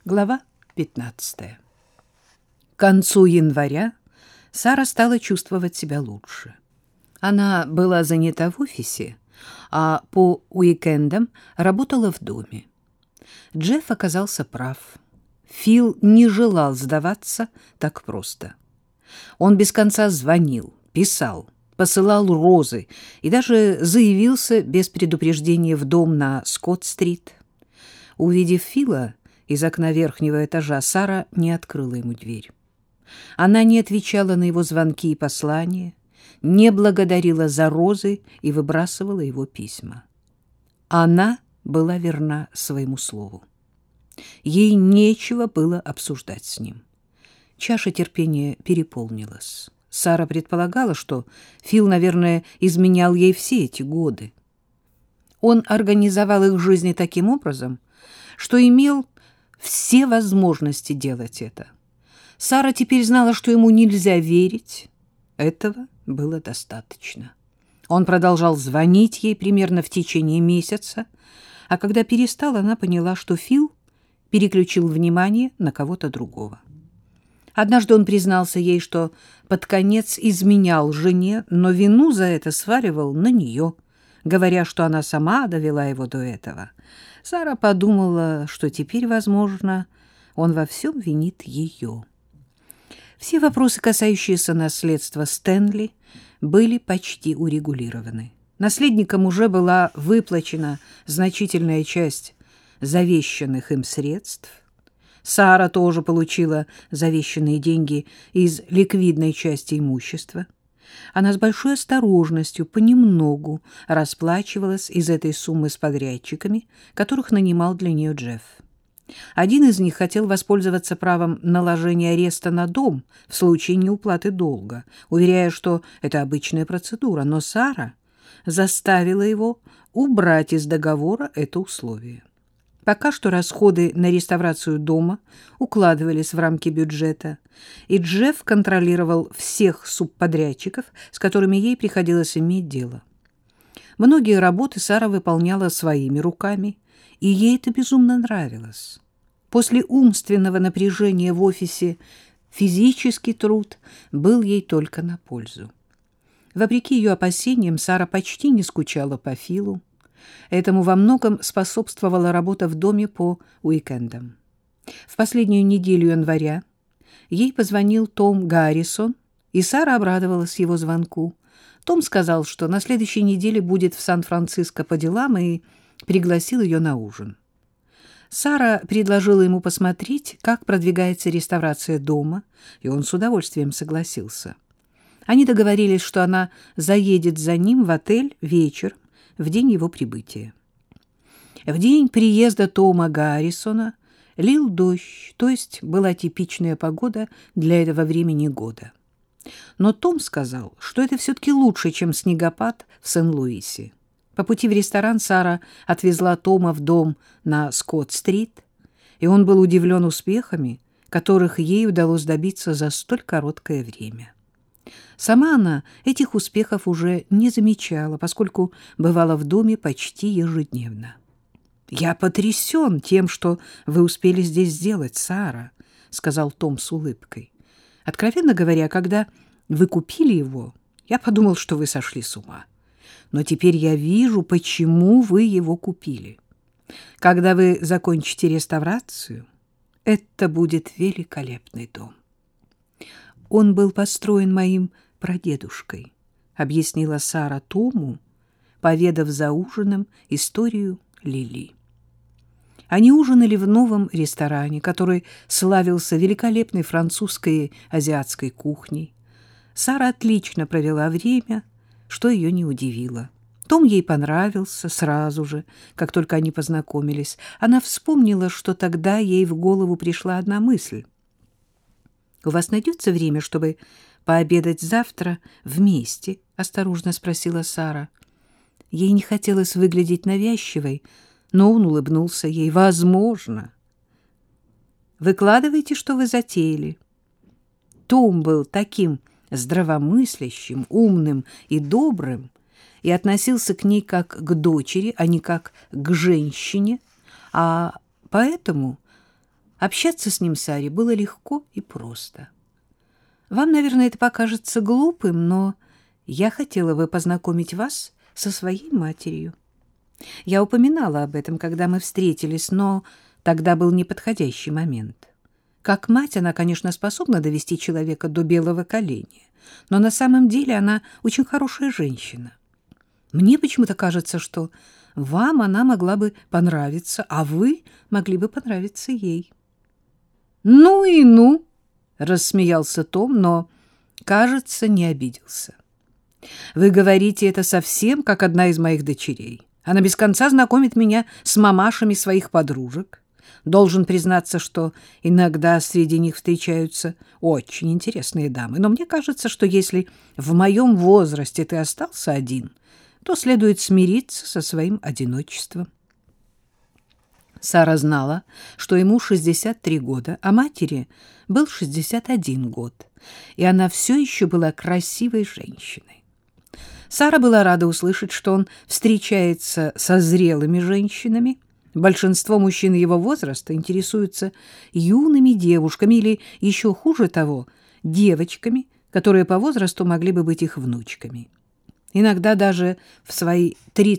Глава 15. К концу января Сара стала чувствовать себя лучше. Она была занята в офисе, а по уикендам работала в доме. Джефф оказался прав. Фил не желал сдаваться так просто. Он без конца звонил, писал, посылал розы и даже заявился без предупреждения в дом на Скотт-стрит. Увидев Фила из окна верхнего этажа, Сара не открыла ему дверь. Она не отвечала на его звонки и послания, не благодарила за розы и выбрасывала его письма. Она была верна своему слову. Ей нечего было обсуждать с ним. Чаша терпения переполнилась. Сара предполагала, что Фил, наверное, изменял ей все эти годы. Он организовал их жизни таким образом, что имел все возможности делать это. Сара теперь знала, что ему нельзя верить. Этого было достаточно. Он продолжал звонить ей примерно в течение месяца, а когда перестал, она поняла, что Фил переключил внимание на кого-то другого. Однажды он признался ей, что под конец изменял жене, но вину за это сваливал на нее, говоря, что она сама довела его до этого. Сара подумала, что теперь, возможно, он во всем винит ее. Все вопросы, касающиеся наследства Стэнли, были почти урегулированы. Наследникам уже была выплачена значительная часть завещанных им средств. Сара тоже получила завещанные деньги из ликвидной части имущества. Она с большой осторожностью понемногу расплачивалась из этой суммы с подрядчиками, которых нанимал для нее Джефф. Один из них хотел воспользоваться правом наложения ареста на дом в случае неуплаты долга, уверяя, что это обычная процедура, но Сара заставила его убрать из договора это условие. Пока что расходы на реставрацию дома укладывались в рамки бюджета, и Джефф контролировал всех субподрядчиков, с которыми ей приходилось иметь дело. Многие работы Сара выполняла своими руками, и ей это безумно нравилось. После умственного напряжения в офисе физический труд был ей только на пользу. Вопреки ее опасениям, Сара почти не скучала по Филу. Этому во многом способствовала работа в доме по уикендам. В последнюю неделю января ей позвонил Том Гаррисон, и Сара обрадовалась его звонку. Том сказал, что на следующей неделе будет в Сан-Франциско по делам, и пригласил ее на ужин. Сара предложила ему посмотреть, как продвигается реставрация дома, и он с удовольствием согласился. Они договорились, что она заедет за ним в отель вечером, в день его прибытия. В день приезда Тома Гаррисона лил дождь, то есть была типичная погода для этого времени года. Но Том сказал, что это все-таки лучше, чем снегопад в Сен-Луисе. По пути в ресторан Сара отвезла Тома в дом на Скотт-стрит, и он был удивлен успехами, которых ей удалось добиться за столь короткое время. Сама она этих успехов уже не замечала, поскольку бывала в доме почти ежедневно. «Я потрясен тем, что вы успели здесь сделать, Сара», — сказал Том с улыбкой. «Откровенно говоря, когда вы купили его, я подумал, что вы сошли с ума. Но теперь я вижу, почему вы его купили. Когда вы закончите реставрацию, это будет великолепный дом». «Он был построен моим прадедушкой», — объяснила Сара Тому, поведав за ужином историю Лили. Они ужинали в новом ресторане, который славился великолепной французской и азиатской кухней. Сара отлично провела время, что ее не удивило. Том ей понравился сразу же, как только они познакомились. Она вспомнила, что тогда ей в голову пришла одна мысль. «У вас найдется время, чтобы пообедать завтра вместе?» — осторожно спросила Сара. Ей не хотелось выглядеть навязчивой, но он улыбнулся ей. «Возможно. Выкладывайте, что вы затеяли». Том был таким здравомыслящим, умным и добрым, и относился к ней как к дочери, а не как к женщине, а поэтому Общаться с ним Саре было легко и просто. Вам, наверное, это покажется глупым, но я хотела бы познакомить вас со своей матерью. Я упоминала об этом, когда мы встретились, но тогда был неподходящий момент. Как мать она, конечно, способна довести человека до белого коленя, но на самом деле она очень хорошая женщина. Мне почему-то кажется, что вам она могла бы понравиться, а вы могли бы понравиться ей. «Ну и ну!» — рассмеялся Том, но, кажется, не обиделся. «Вы говорите это совсем как одна из моих дочерей. Она без конца знакомит меня с мамашами своих подружек. Должен признаться, что иногда среди них встречаются очень интересные дамы. Но мне кажется, что если в моем возрасте ты остался один, то следует смириться со своим одиночеством». Сара знала, что ему 63 года, а матери был 61 год, и она все еще была красивой женщиной. Сара была рада услышать, что он встречается со зрелыми женщинами. Большинство мужчин его возраста интересуются юными девушками или, еще хуже того, девочками, которые по возрасту могли бы быть их внучками. Иногда даже в свои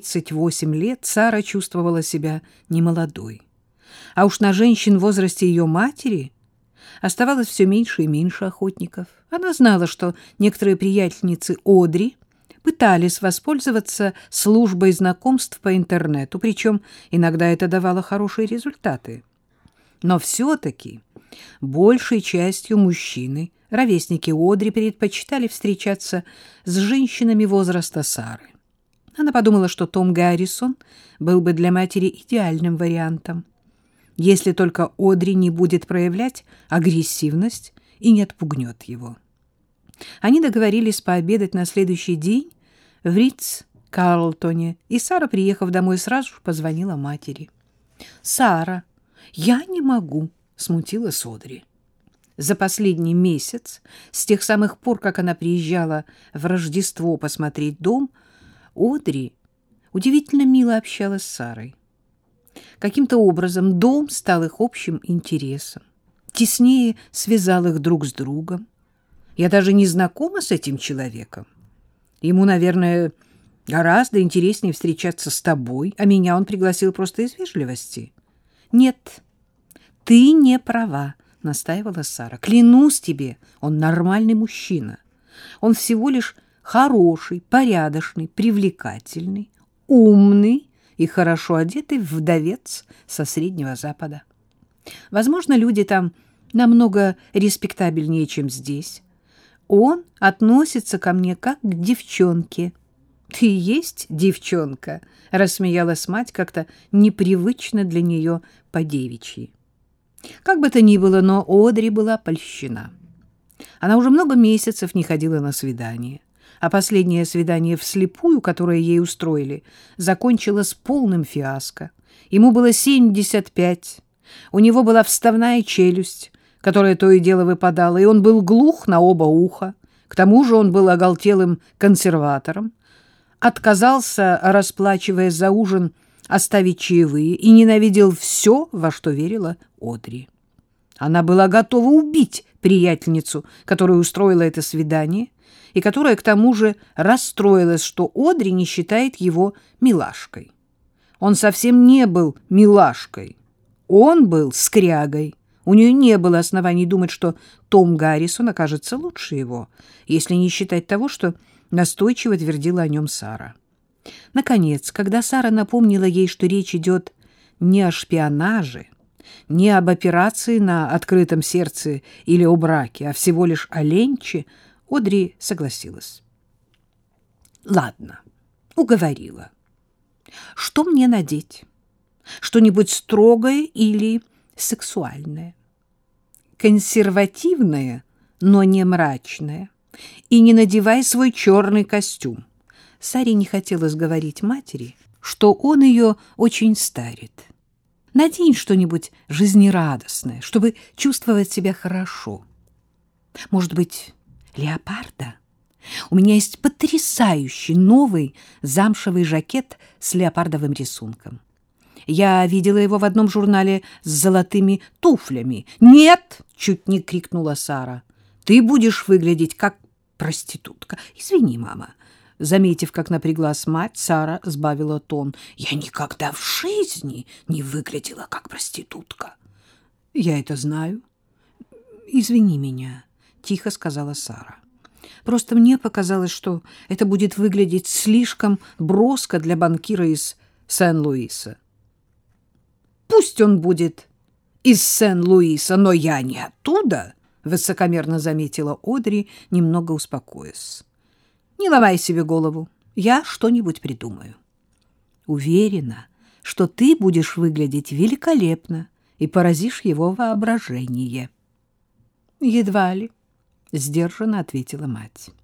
38 лет Сара чувствовала себя немолодой. А уж на женщин в возрасте ее матери оставалось все меньше и меньше охотников. Она знала, что некоторые приятельницы Одри пытались воспользоваться службой знакомств по интернету, причем иногда это давало хорошие результаты. Но все-таки большей частью мужчины, ровесники Одри, предпочитали встречаться с женщинами возраста Сары. Она подумала, что Том Гаррисон был бы для матери идеальным вариантом, если только Одри не будет проявлять агрессивность и не отпугнет его. Они договорились пообедать на следующий день в Ритц-Карлтоне, и Сара, приехав домой, сразу же позвонила матери. «Сара, я не могу», — смутилась Одри. За последний месяц, с тех самых пор, как она приезжала в Рождество посмотреть дом, Одри удивительно мило общалась с Сарой. Каким-то образом дом стал их общим интересом, теснее связал их друг с другом. Я даже не знакома с этим человеком. Ему, наверное, гораздо интереснее встречаться с тобой, а меня он пригласил просто из вежливости. Нет, ты не права, — настаивала Сара. Клянусь тебе, он нормальный мужчина. Он всего лишь хороший, порядочный, привлекательный, умный и хорошо одетый вдовец со Среднего Запада. Возможно, люди там намного респектабельнее, чем здесь. Он относится ко мне как к девчонке. — Ты и есть девчонка, — рассмеялась мать как-то непривычно для нее по-девичьи. Как бы то ни было, но Одри была польщена. Она уже много месяцев не ходила на свидание, а последнее свидание вслепую, которое ей устроили, закончилось полным фиаско. Ему было 75, у него была вставная челюсть, которая то и дело выпадала, и он был глух на оба уха. К тому же он был оголтелым консерватором, отказался, расплачиваясь за ужин, оставить чаевые, и ненавидел все, во что верила Одри. Она была готова убить приятельницу, которая устроила это свидание, и которая, к тому же, расстроилась, что Одри не считает его милашкой. Он совсем не был милашкой. Он был скрягой. У нее не было оснований думать, что Том Гаррисон окажется лучше его, если не считать того, что настойчиво твердила о нем Сара. Наконец, когда Сара напомнила ей, что речь идет не о шпионаже, не об операции на открытом сердце или о браке, а всего лишь о ленче, Одри согласилась. «Ладно, уговорила. Что мне надеть? Что-нибудь строгое или сексуальное? Консервативное, но не мрачное. И не надевай свой черный костюм». Саре не хотелось говорить матери, что он ее очень старит. «Надень что-нибудь жизнерадостное, чтобы чувствовать себя хорошо. Может быть, леопарда? У меня есть потрясающий новый замшевый жакет с леопардовым рисунком. Я видела его в одном журнале с золотыми туфлями. «Нет!» — чуть не крикнула Сара. «Ты будешь выглядеть как проститутка. Извини, мама». Заметив, как напряглась мать, Сара сбавила тон. «Я никогда в жизни не выглядела как проститутка». «Я это знаю. Извини меня», — тихо сказала Сара. «Просто мне показалось, что это будет выглядеть слишком броско для банкира из Сен-Луиса». «Пусть он будет из Сен-Луиса, но я не оттуда», — высокомерно заметила Одри, немного успокоясь. «Не ломай себе голову, я что-нибудь придумаю». «Уверена, что ты будешь выглядеть великолепно и поразишь его воображение». «Едва ли», — сдержанно ответила мать.